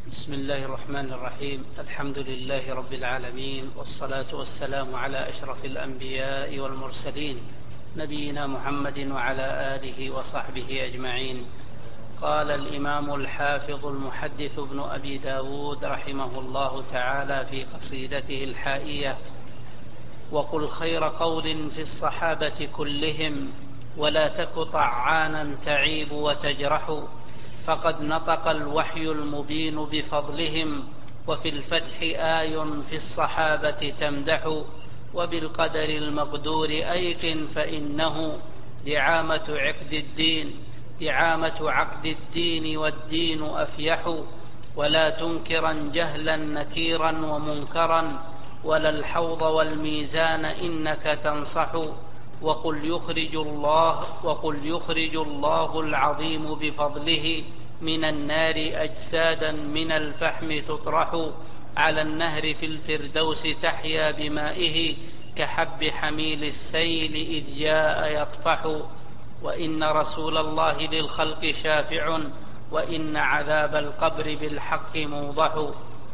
بسم الله الرحمن الرحيم. الحمد لله رب العالمين، والصلاة والسلام على أشرف الأنبياء والمرسلين، نبينا محمد وعلى آله وصحبه أجمعين. قال الإمام الحافظ المحدث ابن أبي داود رحمه الله تعالى في قصيدته الحائية: وقل خير قول في الصحابة كلهم، ولا تك طعانا تعيب وتجرح، فقد نطق الوحي المبين بفضلهم، وفي الفتح آي في الصحابة تمدح، وبالقدر المقدور أيقن فإنه دعامة عقد الدين والدين أفيح، ولا تنكرا جهلا نكيرا ومنكرا، ولا الحوض والميزان إنك تنصح، وقل يخرج الله العظيم بفضله من النار أجسادا من الفحم تطرح، على النهر في الفردوس تحيا بمائه، كحب حميل السيل إذ جاء يطفح، وإن رسول الله للخلق شافع، وإن عذاب القبر بالحق موضح.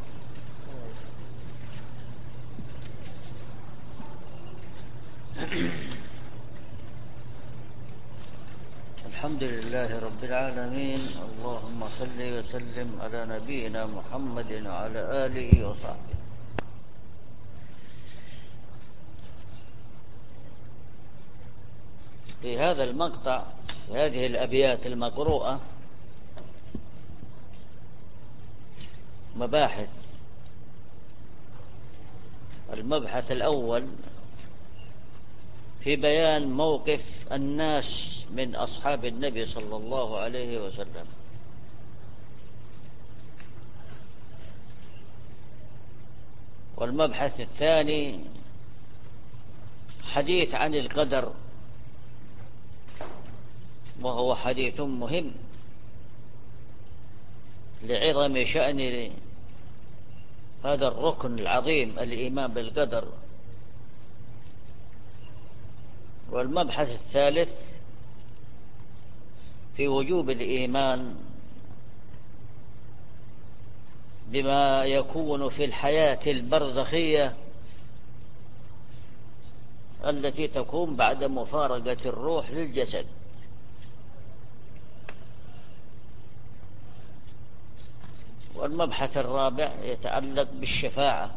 الحمد لله رب العالمين، اللهم صل وسلم على نبينا محمد وعلى آله وصحبه. في هذا المقطع، في هذه الأبيات المقروءة، مباحث. المبحث الأول في بيان موقف الناس من أصحاب النبي صلى الله عليه وسلم. والمبحث الثاني حديث عن القدر، وهو حديث مهم لعظم شأن هذا الركن العظيم، الإيمان بالقدر. والمبحث الثالث في وجوب الإيمان بما يكون في الحياة البرزخية التي تكون بعد مفارقة الروح للجسد. والمبحث الرابع يتعلق بالشفاعة.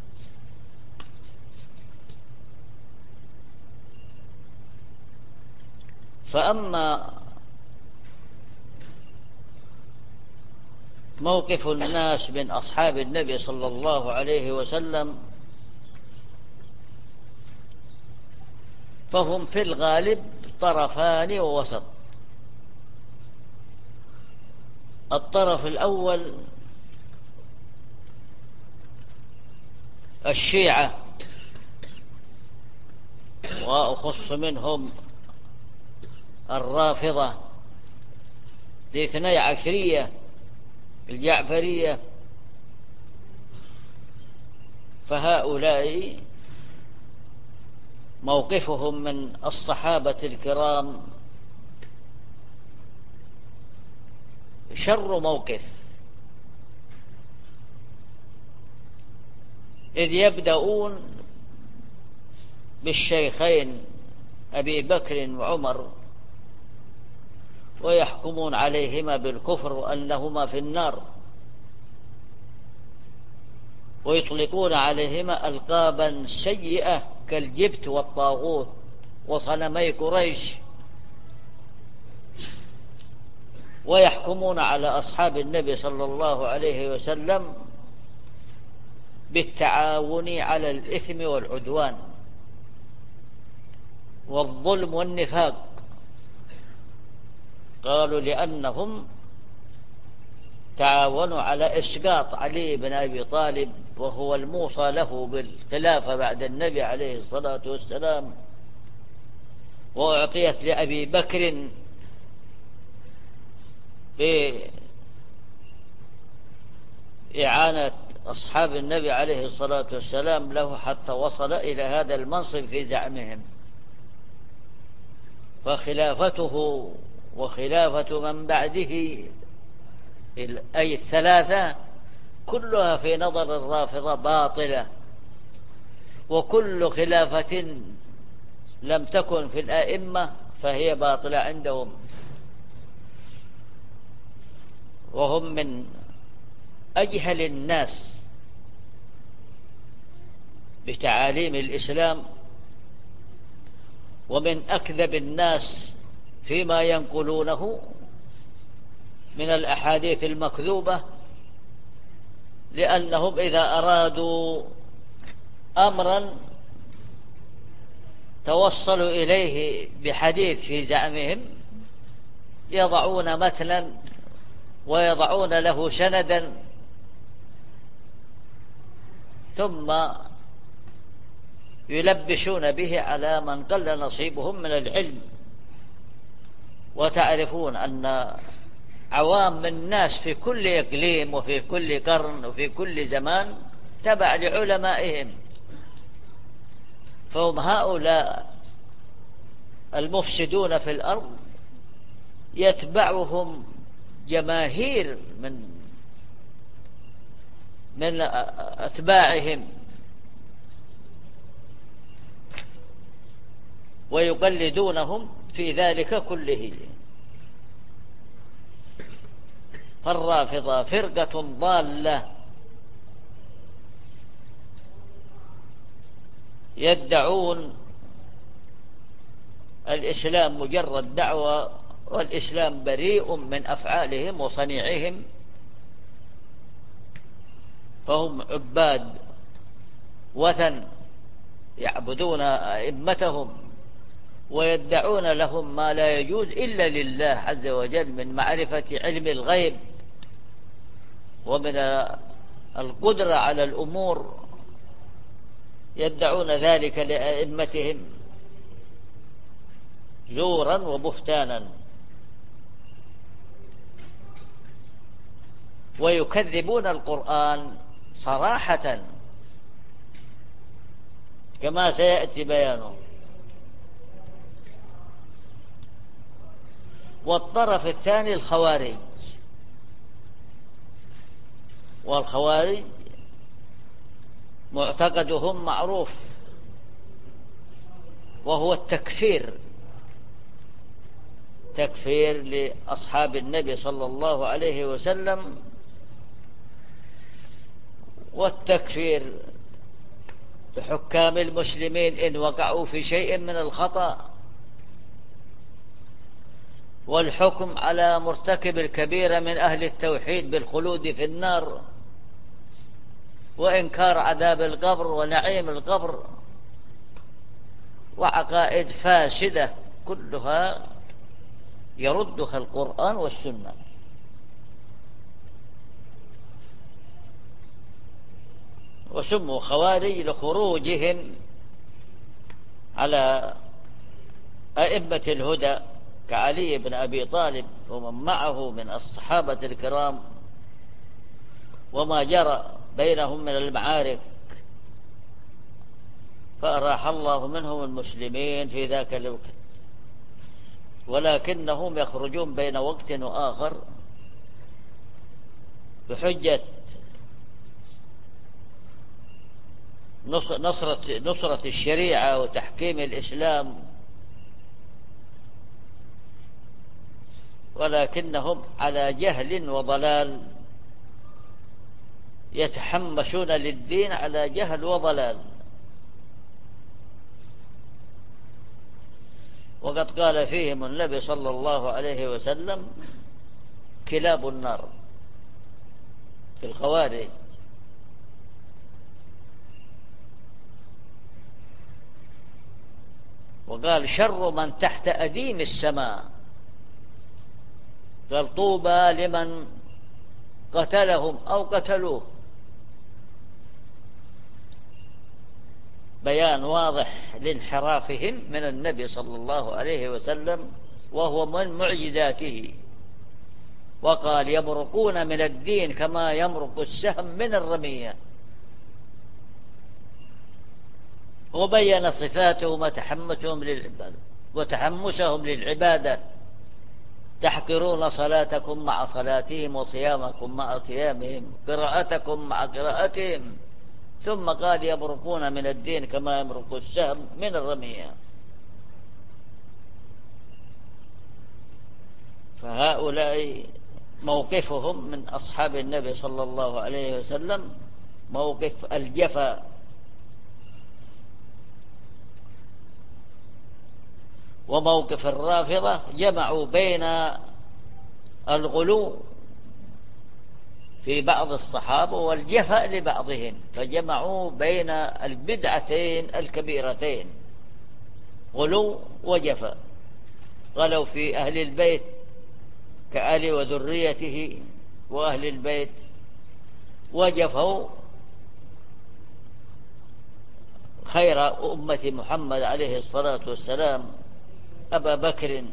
فأما موقف الناس من أصحاب النبي صلى الله عليه وسلم، فهم في الغالب طرفان ووسط. الطرف الأول الشيعة، وأخص منهم الرافضة الاثني عشرية الجعفرية. فهؤلاء موقفهم من الصحابة الكرام شر موقف، إذ يبدأون بالشيخين أبي بكر وعمر ويحكمون عليهما بالكفر وأنهما في النار، ويطلقون عليهما ألقابا سيئة كالجبت والطاغوت وصنمي قريش، ويحكمون على أصحاب النبي صلى الله عليه وسلم بالتعاون على الإثم والعدوان والظلم والنفاق. قالوا لأنهم تعاونوا على إسقاط علي بن أبي طالب، وهو الموصى له بالخلافة بعد النبي عليه الصلاة والسلام، وأعطيت لأبي بكر بإعانة أصحاب النبي عليه الصلاة والسلام له حتى وصل إلى هذا المنصب في زعمهم. فخلافته وخلافة من بعده أي الثلاثة كلها في نظر الرافضة باطلة، وكل خلافة لم تكن في الأئمة فهي باطلة عندهم، وهم من أجهل الناس بتعاليم الإسلام، ومن أكذب الناس فيما ينقلونه من الأحاديث المكذوبة، لأنهم إذا أرادوا أمرا توصلوا إليه بحديث في زعمهم يضعون متنا ويضعون له سندا، ثم يلبسون به على من قل نصيبهم من العلم. وتعرفون أن عوام الناس في كل إقليم وفي كل قرن وفي كل زمان تبع لعلمائهم، فهم هؤلاء المفسدون في الأرض يتبعهم جماهير من أتباعهم ويقلدونهم في ذلك كله. فالرافضة فرقة ضالة يدعون الإسلام مجرد دعوة، والإسلام بريء من أفعالهم وصنيعهم، فهم عباد وثن يعبدون أئمتهم ويدعون لهم ما لا يجوز إلا لله عز وجل من معرفة علم الغيب ومن القدرة على الأمور، يدعون ذلك لأئمتهم زورا وبهتانا، ويكذبون القرآن صراحة كما سيأتي بيانه. والطرف الثاني الخوارج، والخوارج معتقدهم معروف، وهو التكفير، تكفير لأصحاب النبي صلى الله عليه وسلم، والتكفير لحكام المسلمين إن وقعوا في شيء من الخطأ، والحكم على مرتكب الكبيرة من أهل التوحيد بالخلود في النار، وإنكار عذاب القبر ونعيم القبر، وعقائد فاسدة كلها يردها القرآن والسنة. وسموا خوارج لخروجهم على أئمة الهدى كعلي بن أبي طالب ومن معه من الصحابة الكرام، وما جرى بينهم من المعارك، فأراح الله منهم المسلمين في ذاك الوقت، ولكنهم يخرجون بين وقت وآخر بحجة نصرة الشريعة وتحكيم الإسلام، ولكنهم على جهل وضلال، يتحمسون للدين على جهل وضلال. وقد قال فيهم النبي صلى الله عليه وسلم كلاب النار في الخوارج. وقال شر من تحت أديم السماء، قال طوبى لمن قتلهم أو قتلوه. بيان واضح لانحرافهم من النبي صلى الله عليه وسلم، وهو من معجزاته. وقال يمرقون من الدين كما يمرق السهم من الرمية. وبين صفاتهم وتحمسهم للعبادة تحقرون صلاتكم مع صلاتهم وصيامكم مع صيامهم قراءتكم مع قراءتهم. ثم قال يبرقون من الدين كما يبرق السهم من الرمية. فهؤلاء موقفهم من أصحاب النبي صلى الله عليه وسلم موقف الجفا. وموقف الرافضة جمعوا بين الغلو في بعض الصحابة والجفا لبعضهم، فجمعوا بين البدعتين الكبيرتين، غلو وجفا. غلوا في أهل البيت كآل وذريته وأهل البيت، وجفوا خير أمة محمد عليه الصلاة والسلام أبا بكر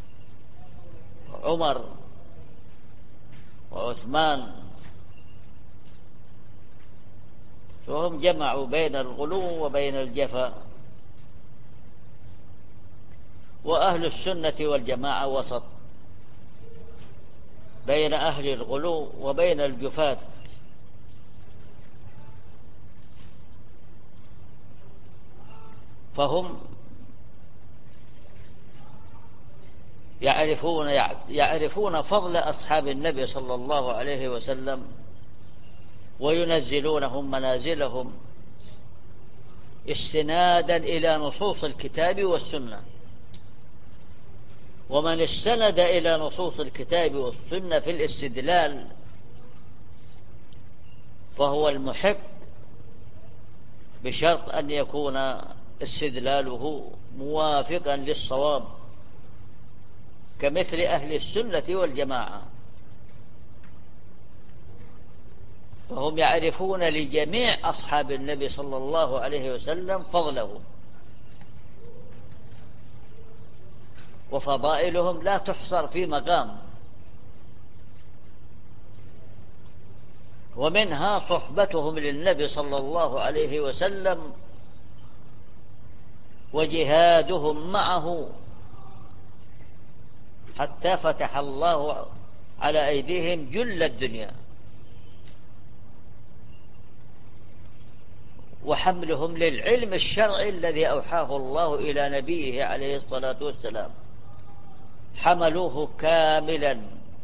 وعمر وعثمان. فهم جمعوا بين الغلو وبين الجفا. وأهل السنة والجماعة وسط بين أهل الغلو وبين الجفاة. فهم يعرفون فضل أصحاب النبي صلى الله عليه وسلم وينزلونهم منازلهم استنادا إلى نصوص الكتاب والسنة. ومن استند إلى نصوص الكتاب والسنة في الاستدلال فهو المحق، بشرط أن يكون استدلاله موافقا للصواب كمثل أهل السنة والجماعة. فهم يعرفون لجميع أصحاب النبي صلى الله عليه وسلم فضلهم، وفضائلهم لا تحصر في مقام. ومنها صحبتهم للنبي صلى الله عليه وسلم وجهادهم معه حتى فتح الله على أيديهم جل الدنيا، وحملهم للعلم الشرعي الذي أوحاه الله إلى نبيه عليه الصلاة والسلام، حملوه كاملا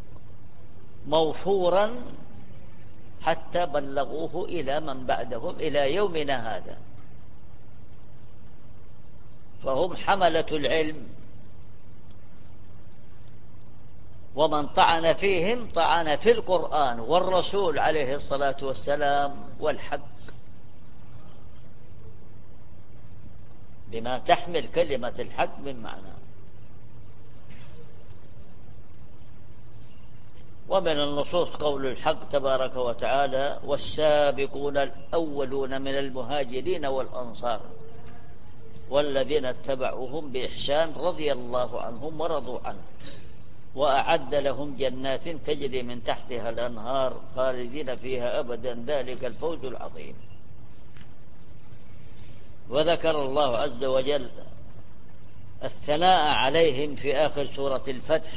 موفورا حتى بلغوه إلى من بعدهم إلى يومنا هذا. فهم حملة العلم، ومن طعن فيهم طعن في القرآن والرسول عليه الصلاة والسلام والحق، بما تحمل كلمة الحق من معنى. ومن النصوص قول الحق تبارك وتعالى: والسابقون الأولون من المهاجرين والأنصار والذين اتبعوهم بإحسان رضي الله عنهم ورضوا عنه وأعد لهم جنات تجري من تحتها الأنهار خالدين فيها أبدا ذلك الفوز العظيم. وذكر الله عز وجل الثناء عليهم في آخر سورة الفتح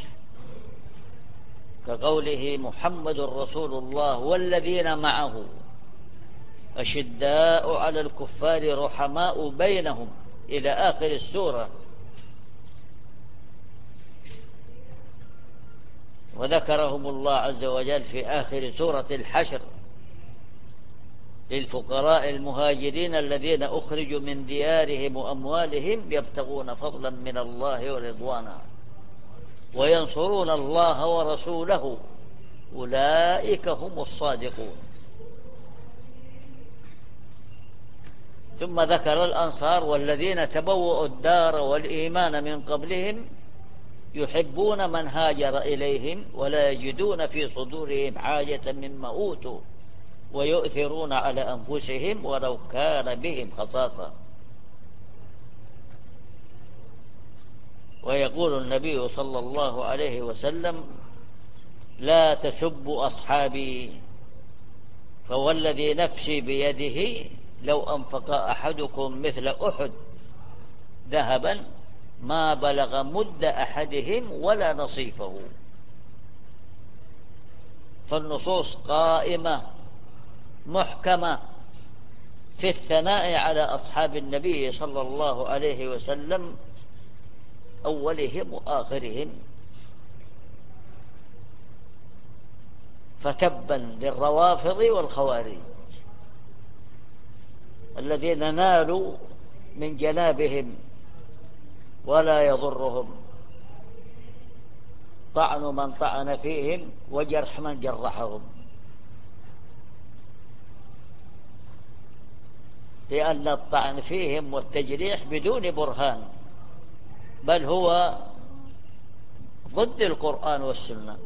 كقوله: محمد رسول الله والذين معه أشداء على الكفار رحماء بينهم إلى آخر السورة. وذكرهم الله عز وجل في آخر سورة الحشر للفقراء المهاجرين الذين أخرجوا من ديارهم وأموالهم يبتغون فضلا من الله ورضوانا وينصرون الله ورسوله أولئك هم الصادقون. ثم ذكر الأنصار: والذين تبوؤوا الدار والإيمان من قبلهم يحبون من هاجر إليهم ولا يجدون في صدورهم حاجة مما أوتوا ويؤثرون على أنفسهم ولو كان بهم خصاصة. ويقول النبي صلى الله عليه وسلم: لا تسبوا أصحابي فوالذي نفسي بيده لو أنفق أحدكم مثل أحد ذهبا ما بلغ مد أحدهم ولا نصيفه. فالنصوص قائمة محكمة في الثناء على أصحاب النبي صلى الله عليه وسلم أولهم وآخرهم. فتبا للروافض والخوارج الذين نالوا من جنابهم ولا يضرهم طعن من طعن فيهم وجرح من جرحهم، لأن الطعن فيهم والتجريح بدون برهان، بل هو ضد القرآن والسنة.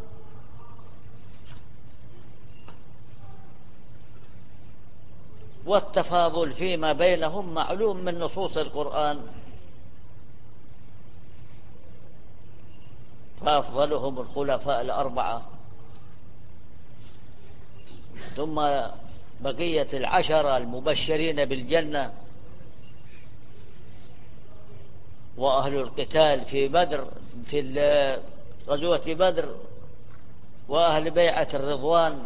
والتفاضل فيما بينهم معلوم من نصوص القرآن، فأفضلهم الخلفاء الأربعة، ثم بقية العشرة المبشرين بالجنة، وأهل القتال في بدر في غزوة بدر، وأهل بيعة الرضوان،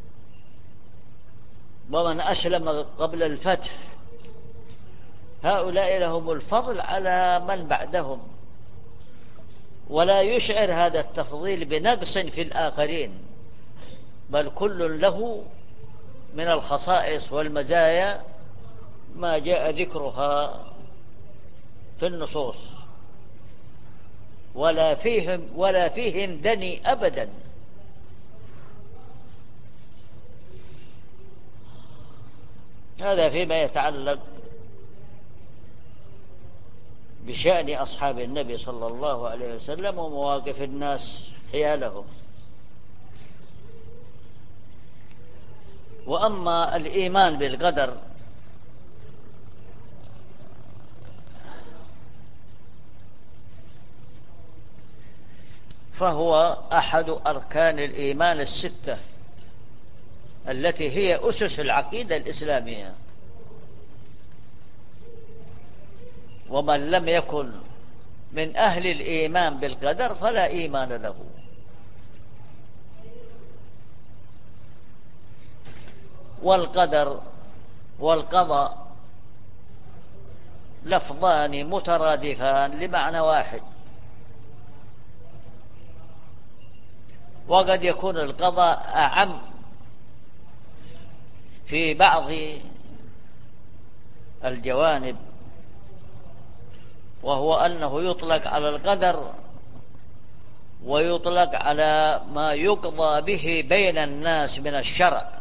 ومن أسلم قبل الفتح. هؤلاء لهم الفضل على من بعدهم، ولا يشعر هذا التفضيل بنقص في الآخرين، بل كل له من الخصائص والمزايا ما جاء ذكرها في النصوص، ولا فيهم دني أبدا. هذا فيما يتعلق بشأن أصحاب النبي صلى الله عليه وسلم ومواقف الناس حيالهم. وأما الإيمان بالقدر فهو أحد أركان الإيمان الستة التي هي أسس العقيدة الإسلامية، ومن لم يكن من أهل الإيمان بالقدر فلا إيمان له. والقدر والقضاء لفظان مترادفان لمعنى واحد، وقد يكون القضاء أعم في بعض الجوانب، وهو أنه يطلق على القدر ويطلق على ما يقضى به بين الناس من الشرع،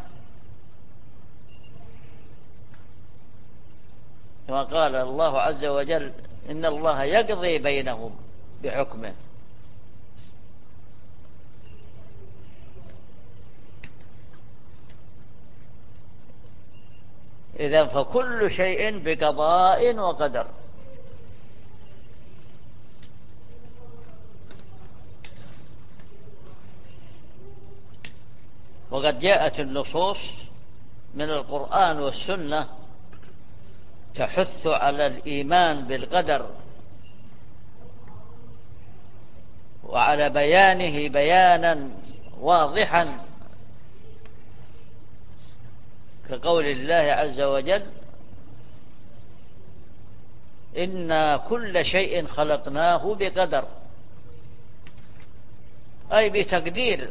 كما قال الله عز وجل: إن الله يقضي بينهم بحكمه. إذن فكل شيء بقضاء وقدر. وقد جاءت النصوص من القرآن والسنة تحث على الإيمان بالقدر وعلى بيانه بيانا واضحا، كقول الله عز وجل: إنا كل شيء خلقناه بقدر، أي بتقدير.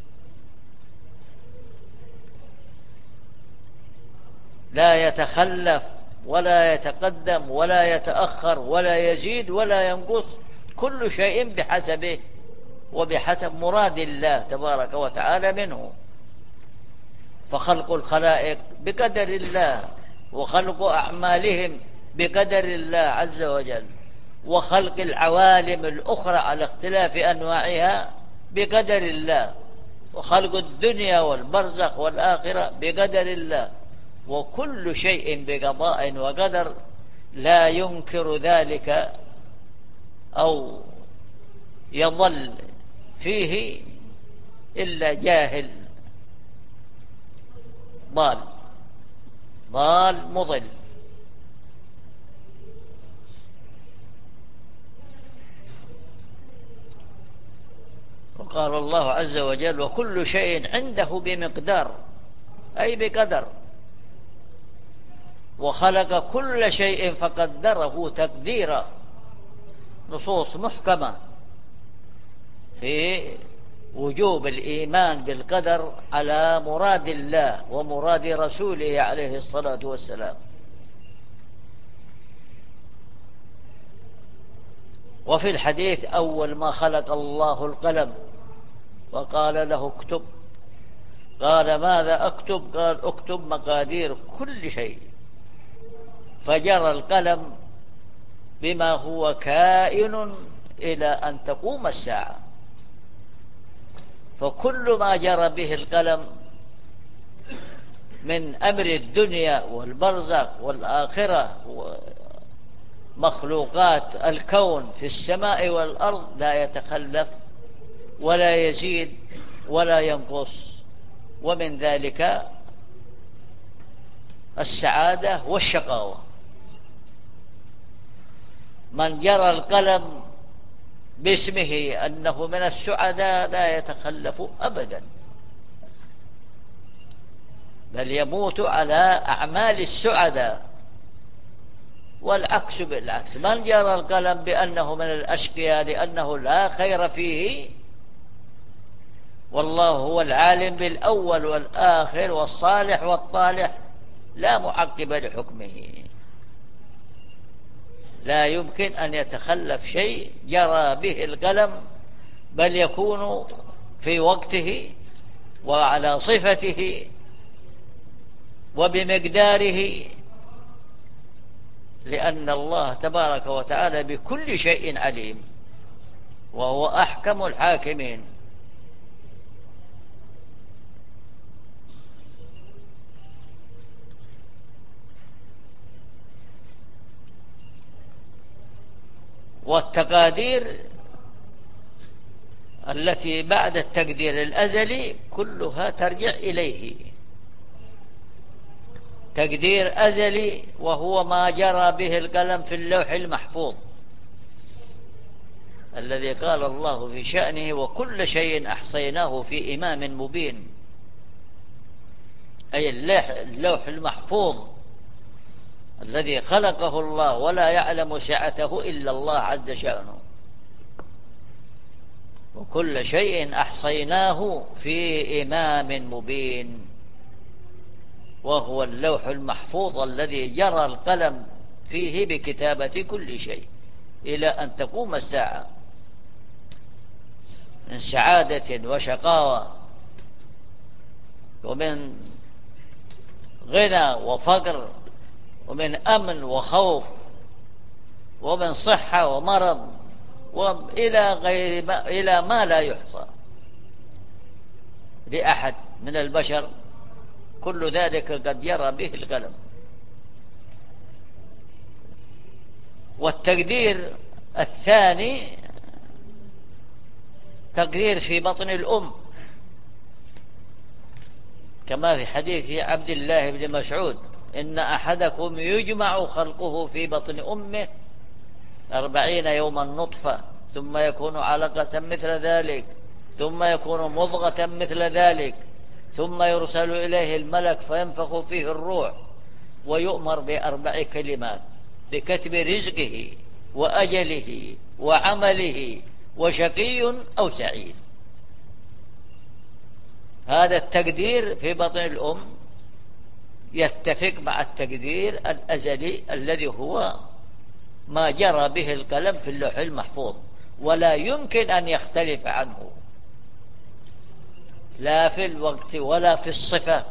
لا يتخلف ولا يتقدم ولا يتأخر ولا يزيد ولا ينقص، كل شيء بحسبه وبحسب مراد الله تبارك وتعالى منه. فخلق الخلائق بقدر الله، وخلق أعمالهم بقدر الله عز وجل، وخلق العوالم الأخرى على اختلاف أنواعها بقدر الله، وخلق الدنيا والبرزخ والآخرة بقدر الله، وكل شيء بقضاء وقدر. لا ينكر ذلك أو يضل فيه إلا جاهل ضال مضل. قال الله عز وجل: وكل شيء عنده بمقدار، أي بقدر. وخلق كل شيء فقدره تقديرا. نصوص محكمة في وجوب الإيمان بالقدر على مراد الله ومراد رسوله عليه الصلاة والسلام. وفي الحديث: أول ما خلق الله القلم وقال له اكتب، قال: ماذا أكتب؟ قال: اكتب مقادير كل شيء. فجرى القلم بما هو كائن إلى أن تقوم الساعة. فكل ما جرى به القلم من أمر الدنيا والبرزخ والآخرة ومخلوقات الكون في السماء والأرض لا يتخلف ولا يزيد ولا ينقص. ومن ذلك السعادة والشقاوة. من جرى القلم باسمه أنه من السعداء لا يتخلف أبدا، بل يموت على أعمال السعداء. والعكس بالعكس، من جرى القلم بأنه من الأشقياء لأنه لا خير فيه، والله هو العالم بالأول والآخر والصالح والطالح لا معقب لحكمه. لا يمكن أن يتخلف شيء جرى به القلم، بل يكون في وقته وعلى صفته وبمقداره، لأن الله تبارك وتعالى بكل شيء عليم وهو أحكم الحاكمين. والتقادير التي بعد التقدير الأزلي كلها ترجع إليه. تقدير أزلي وهو ما جرى به القلم في اللوح المحفوظ الذي قال الله في شأنه: وكل شيء أحصيناه في إمام مبين. أي اللوح المحفوظ الذي خلقه الله ولا يعلم سعته إلا الله عز شأنه. وكل شيء أحصيناه في إمام مبين، وهو اللوح المحفوظ الذي جرى القلم فيه بكتابة كل شيء إلى أن تقوم الساعة، من سعادة وشقاوة، ومن غنى وفقر، ومن أمن وخوف، ومن صحة ومرض، إلى ما لا يحصى لأحد من البشر. كل ذلك قد يرى به القلم. والتقدير الثاني تقدير في بطن الأم، كما في حديث عبد الله بن مسعود: إن أحدكم يجمع خلقه في بطن أمه 40 يوما نطفة، ثم يكون علقة مثل ذلك، ثم يكون مضغة مثل ذلك، ثم يرسل إليه الملك فينفخ فيه الروح، ويؤمر ب4 كلمات: بكتب رزقه وأجله وعمله وشقي أو سعيد. هذا التقدير في بطن الأم يتفق مع التقدير الأزلي الذي هو ما جرى به القلم في اللوح المحفوظ، ولا يمكن أن يختلف عنه لا في الوقت ولا في الصفة،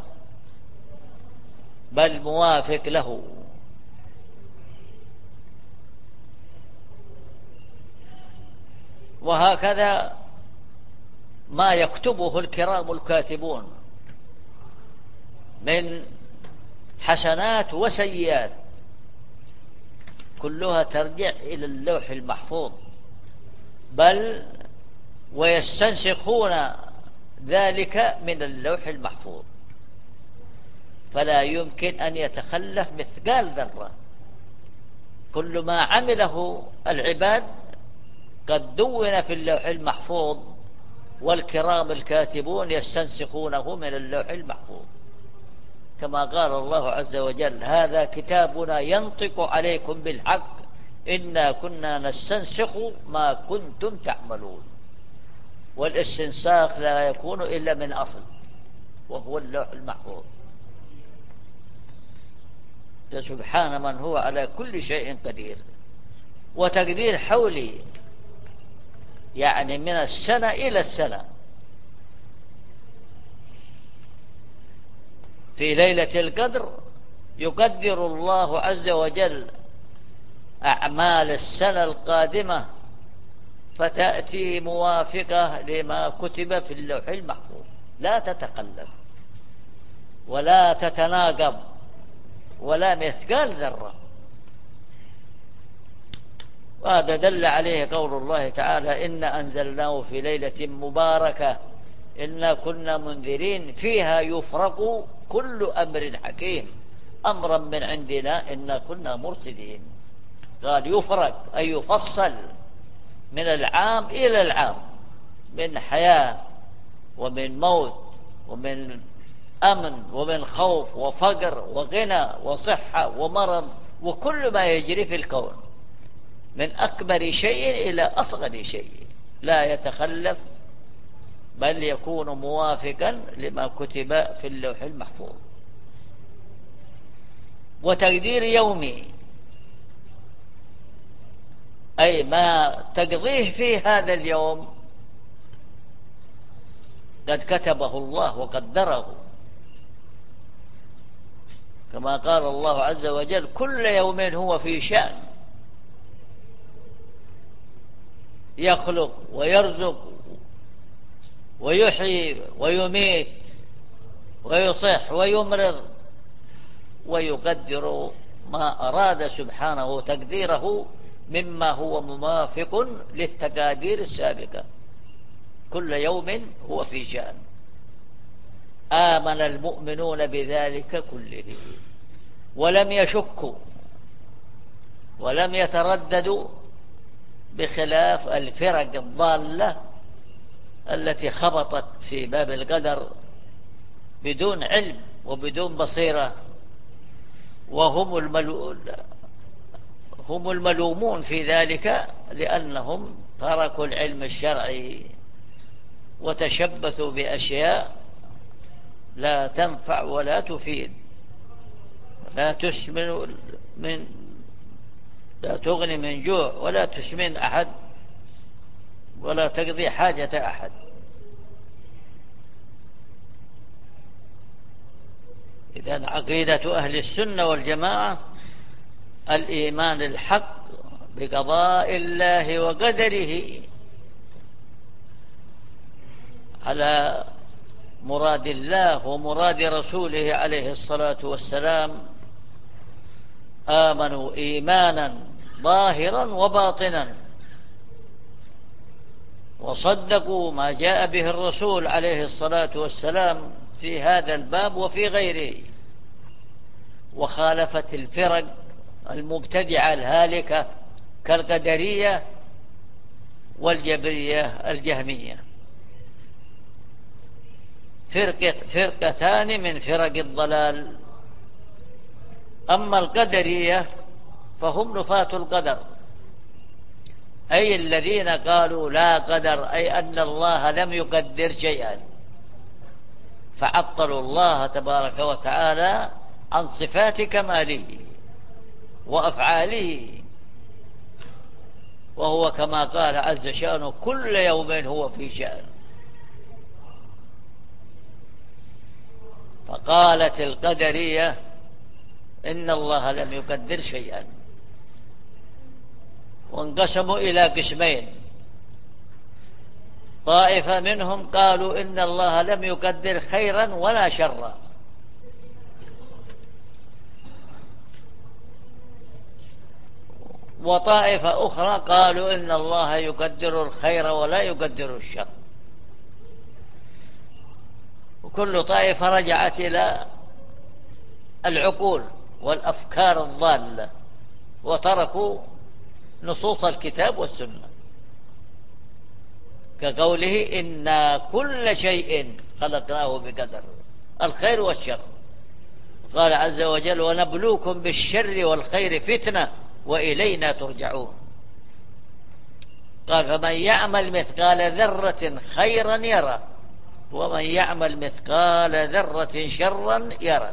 بل موافق له. وهكذا ما يكتبه الكرام الكاتبون من حسنات وسيئات كلها ترجع إلى اللوح المحفوظ، بل ويستنسخون ذلك من اللوح المحفوظ، فلا يمكن أن يتخلف مثقال ذرة. كل ما عمله العباد قد دون في اللوح المحفوظ والكرام الكاتبون يستنسخونه من اللوح المحفوظ، كما قال الله عز وجل: هذا كتابنا ينطق عليكم بالحق إنا كنا نستنسخ ما كنتم تعملون. والاستنساخ لا يكون إلا من أصل، وهو اللوح المحفوظ. سبحان من هو على كل شيء قدير. وتقدير حولي، يعني من السنة إلى السنة. في ليلة القدر يقدر الله عز وجل أعمال السنة القادمة، فتأتي موافقة لما كتب في اللوح المحفوظ، لا تتقلب ولا تتناقض ولا مثقال ذرة. وهذا دل عليه قول الله تعالى: إنا أنزلناه في ليلة مباركة إنا كنا منذرين فيها يفرق كل أمر حكيم أمرا من عندنا إنا كنا مرسلين. قال يفرق أي يفصل من العام إلى العام، من حياة ومن موت ومن أمن ومن خوف وفقر وغنى وصحة ومرض، وكل ما يجري في الكون من أكبر شيء إلى أصغر شيء، لا يتخلف بل يكون موافقا لما كتب في اللوح المحفوظ. وتقدير يومي أي ما تقضيه في هذا اليوم قد كتبه الله وقدره، كما قال الله عز وجل: كل يوم هو في شأن يخلق ويرزق ويحيي ويميت ويصح ويمرض، ويقدر ما أراد سبحانه تقديره مما هو موافق للتقادير السابقة. كل يوم هو في شأن. آمن المؤمنون بذلك كله ولم يشكوا ولم يترددوا، بخلاف الفرق الضالة التي خبطت في باب القدر بدون علم وبدون بصيرة، وهم هم الملومون في ذلك، لأنهم تركوا العلم الشرعي وتشبثوا بأشياء لا تنفع ولا تفيد، لا تسمن لا تغني من جوع ولا تسمن أحد ولا تقضي حاجة أحد. إذن عقيدة أهل السنة والجماعة الإيمان الحق بقضاء الله وقدره على مراد الله ومراد رسوله عليه الصلاة والسلام. آمنوا إيمانا ظاهرا وباطنا، وصدقوا ما جاء به الرسول عليه الصلاة والسلام في هذا الباب وفي غيره، وخالفت الفرق المبتدعة الهالكة كالقدرية والجبرية الجهمية، فرقتان من فرق الضلال. أما القدرية فهم نفاة القدر، أي الذين قالوا لا قدر، أي أن الله لم يقدر شيئا، فعطلوا الله تبارك وتعالى عن صفات كماله وأفعاله، وهو كما قال عز شأنه: كل يوم هو في شأن. فقالت القدرية إن الله لم يقدر شيئا، وانقسموا إلى قسمين: طائفة منهم قالوا إن الله لم يقدر خيرا ولا شرا، وطائفة أخرى قالوا إن الله يقدر الخير ولا يقدر الشر. وكل طائفة رجعت إلى العقول والأفكار الضالة، وتركوا نصوص الكتاب والسنة. كقوله إنا كل شيء خلقناه بقدر، الخير والشر. قال عز وجل ونبلوكم بالشر والخير فتنة وإلينا ترجعون. قال فمن يعمل مثقال ذرة خيرا يرى ومن يعمل مثقال ذرة شرا يرى.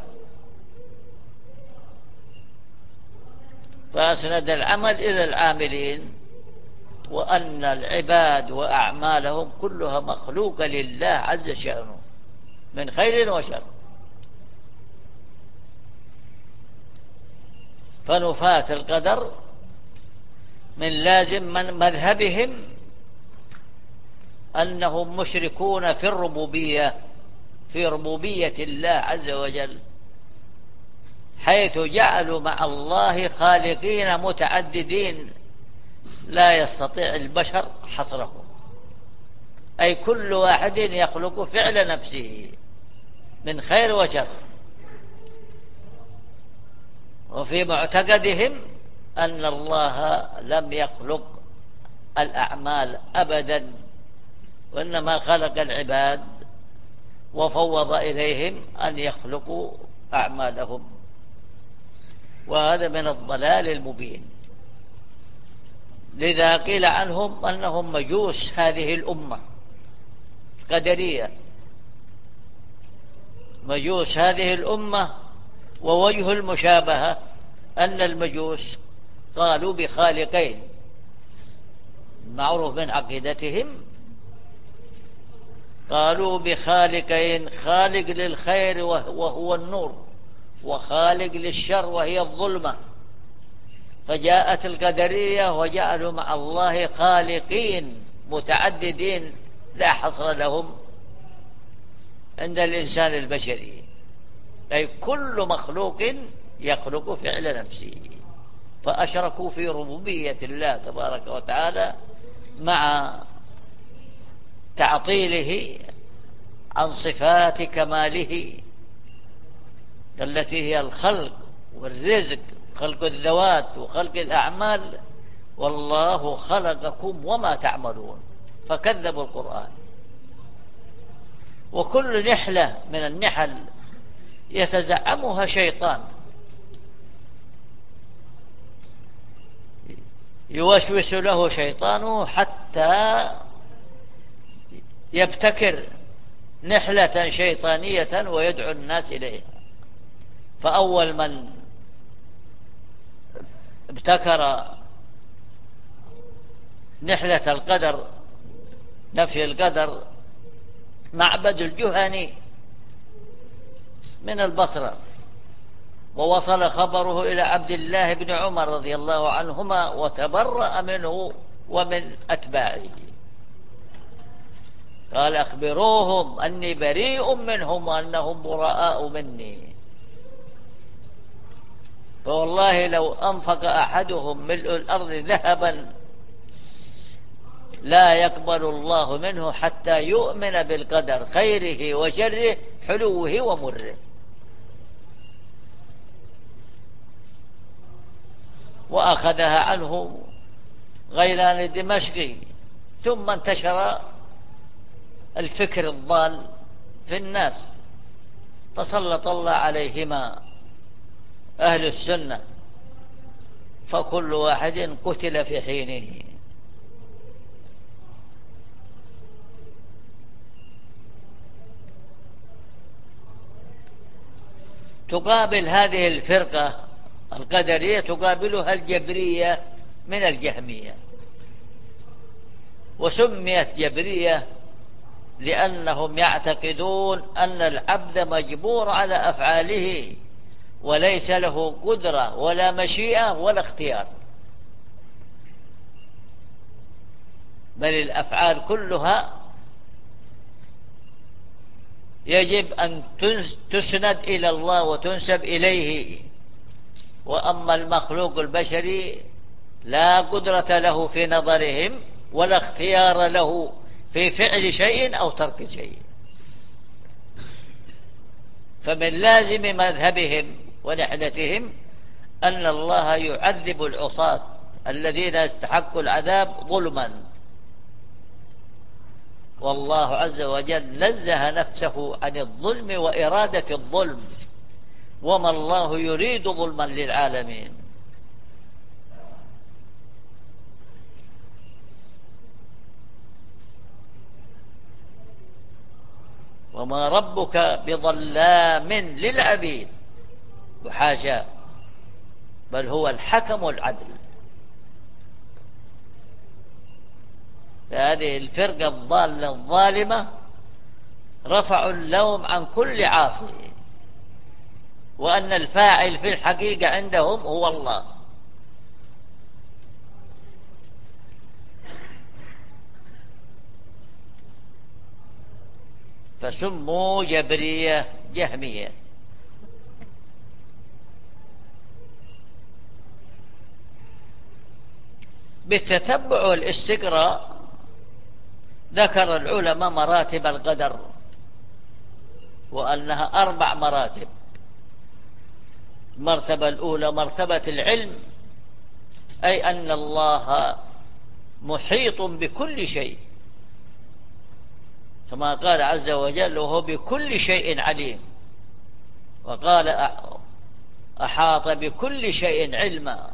فأسند العمل إلى العاملين، وأن العباد وأعمالهم كلها مخلوقة لله عز شأنه من خير وشر. فنفاة القدر من لازم من مذهبهم أنهم مشركون في الربوبية، في ربوبية الله عز وجل، حيث جعلوا مع الله خالقين متعددين لا يستطيع البشر حصرهم، أي كل واحد يخلق فعل نفسه من خير وشر. وفي معتقدهم أن الله لم يخلق الأعمال أبدا، وإنما خلق العباد وفوض إليهم أن يخلقوا أعمالهم، وهذا من الضلال المبين. لذا قيل عنهم أنهم مجوس هذه الأمة قدرية، مجوس هذه الأمة. ووجه المشابهة أن المجوس قالوا بخالقين، معروف من عقيدتهم، قالوا بخالقين، خالق للخير وهو النور، وخالق للشر وهي الظلمة. فجاءت القدرية وجعلوا مع الله خالقين متعددين لا حصر لهم عند الإنسان البشري، أي كل مخلوق يخلق فعل نفسه. فأشركوا في ربوبية الله تبارك وتعالى مع تعطيله عن صفات كماله التي هي الخلق والرزق، خلق الذوات وخلق الأعمال. والله خلقكم وما تعملون، فكذبوا القرآن. وكل نحلة من النحل يتزعمها شيطان يوسوس له شيطانه حتى يبتكر نحلة شيطانية ويدعو الناس إليها. فأول من ابتكر نحلة القدر، نفي القدر، معبد الجهني من البصرة، ووصل خبره إلى عبد الله بن عمر رضي الله عنهما وتبرأ منه ومن أتباعه. قال أخبروهم أني بريء منهم وأنهم براء مني. فوالله لو أنفق أحدهم ملء الأرض ذهبا لا يقبل الله منه حتى يؤمن بالقدر خيره وشره حلوه ومره. وأخذها عنه غيلان الدمشقي. ثم انتشر الفكر الضال في الناس، فسلط الله عليهما أهل السنة، فكل واحد قتل في حينه. تقابل هذه الفرقة القدرية تقابلها الجبرية من الجهمية. وسميت جبرية لأنهم يعتقدون أن العبد مجبور على أفعاله وليس له قدرة ولا مشيئة ولا اختيار، بل الأفعال كلها يجب أن تسند إلى الله وتنسب إليه. وأما المخلوق البشري لا قدرة له في نظرهم ولا اختيار له في فعل شيء أو ترك شيء. فمن لازم مذهبهم ونحلتهم أن الله يعذب العصاة الذين استحقوا العذاب ظلما، والله عز وجل نزه نفسه عن الظلم وإرادة الظلم، وما الله يريد ظلما للعالمين. وما ربك بظلام للعبيد، وحاشا، بل هو الحكم العدل. فهذه الفرقة الضالة الظالمة رفعوا اللوم عن كل عاصي، وأن الفاعل في الحقيقة عندهم هو الله. فسموا جبرية جهمية. بالتتبع والاستقراء ذكر العلماء مراتب القدر، وأنها 4 مراتب. المرتبة الأولى مرتبة العلم، أي أن الله محيط بكل شيء، كما قال عز وجل: وهو بكل شيء عليم. وقال: أحاط بكل شيء علما.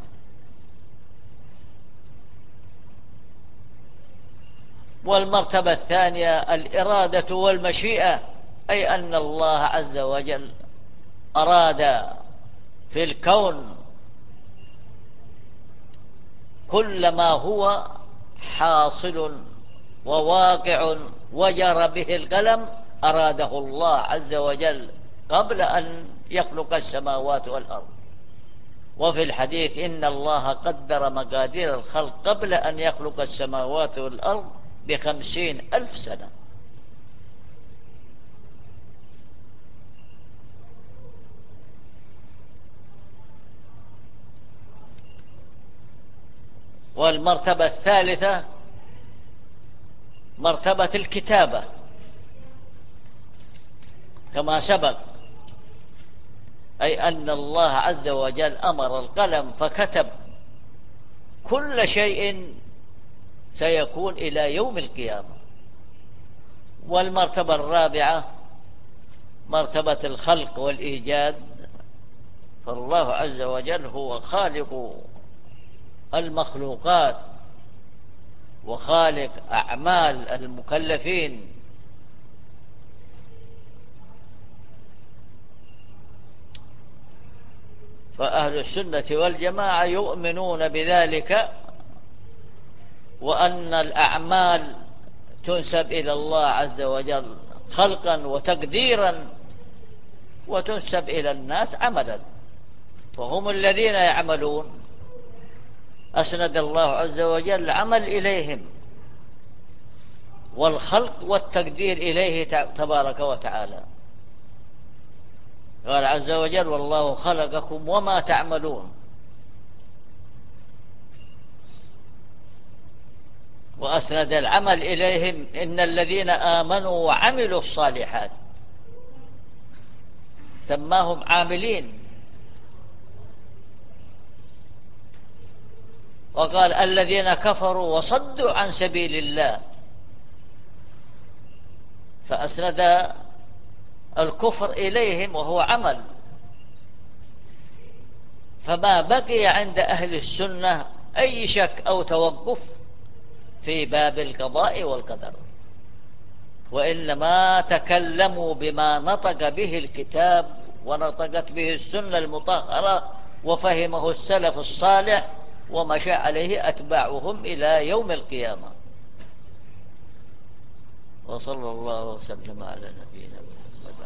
والمرتبة الثانية الإرادة والمشيئة، أي أن الله عز وجل أراد في الكون كل ما هو حاصل وواقع وجرى به القلم أراده الله عز وجل قبل أن يخلق السماوات والأرض. وفي الحديث: إن الله قدر مقادير الخلق قبل أن يخلق السماوات والأرض ب50,000 سنة. والمرتبة الثالثة مرتبة الكتابة، كما سبق، أي أن الله عز وجل أمر القلم فكتب كل شيء سيكون إلى يوم القيامة. والمرتبة الرابعة مرتبة الخلق والإيجاد، فالله عز وجل هو خالق المخلوقات وخالق أعمال المكلفين. فأهل السنة والجماعة يؤمنون بذلك، وأن الأعمال تنسب إلى الله عز وجل خلقا وتقديرا، وتنسب إلى الناس عملا، فهم الذين يعملون. أسند الله عز وجل العمل إليهم، والخلق والتقدير إليه تبارك وتعالى. قال عز وجل: والله خلقكم وما تعملون. وأسند العمل إليهم: إن الذين آمنوا وعملوا الصالحات، سماهم عاملين. وقال: الذين كفروا وصدوا عن سبيل الله، فأسند الكفر إليهم وهو عمل. فما بقي عند أهل السنة أي شك أو توقف في باب القضاء والقدر، وإنما تكلموا بما نطق به الكتاب ونطقت به السنة المطهرة وفهمه السلف الصالح ومشى عليه أتباعهم إلى يوم القيامة. وصلى الله وسلم على نبينا محمد.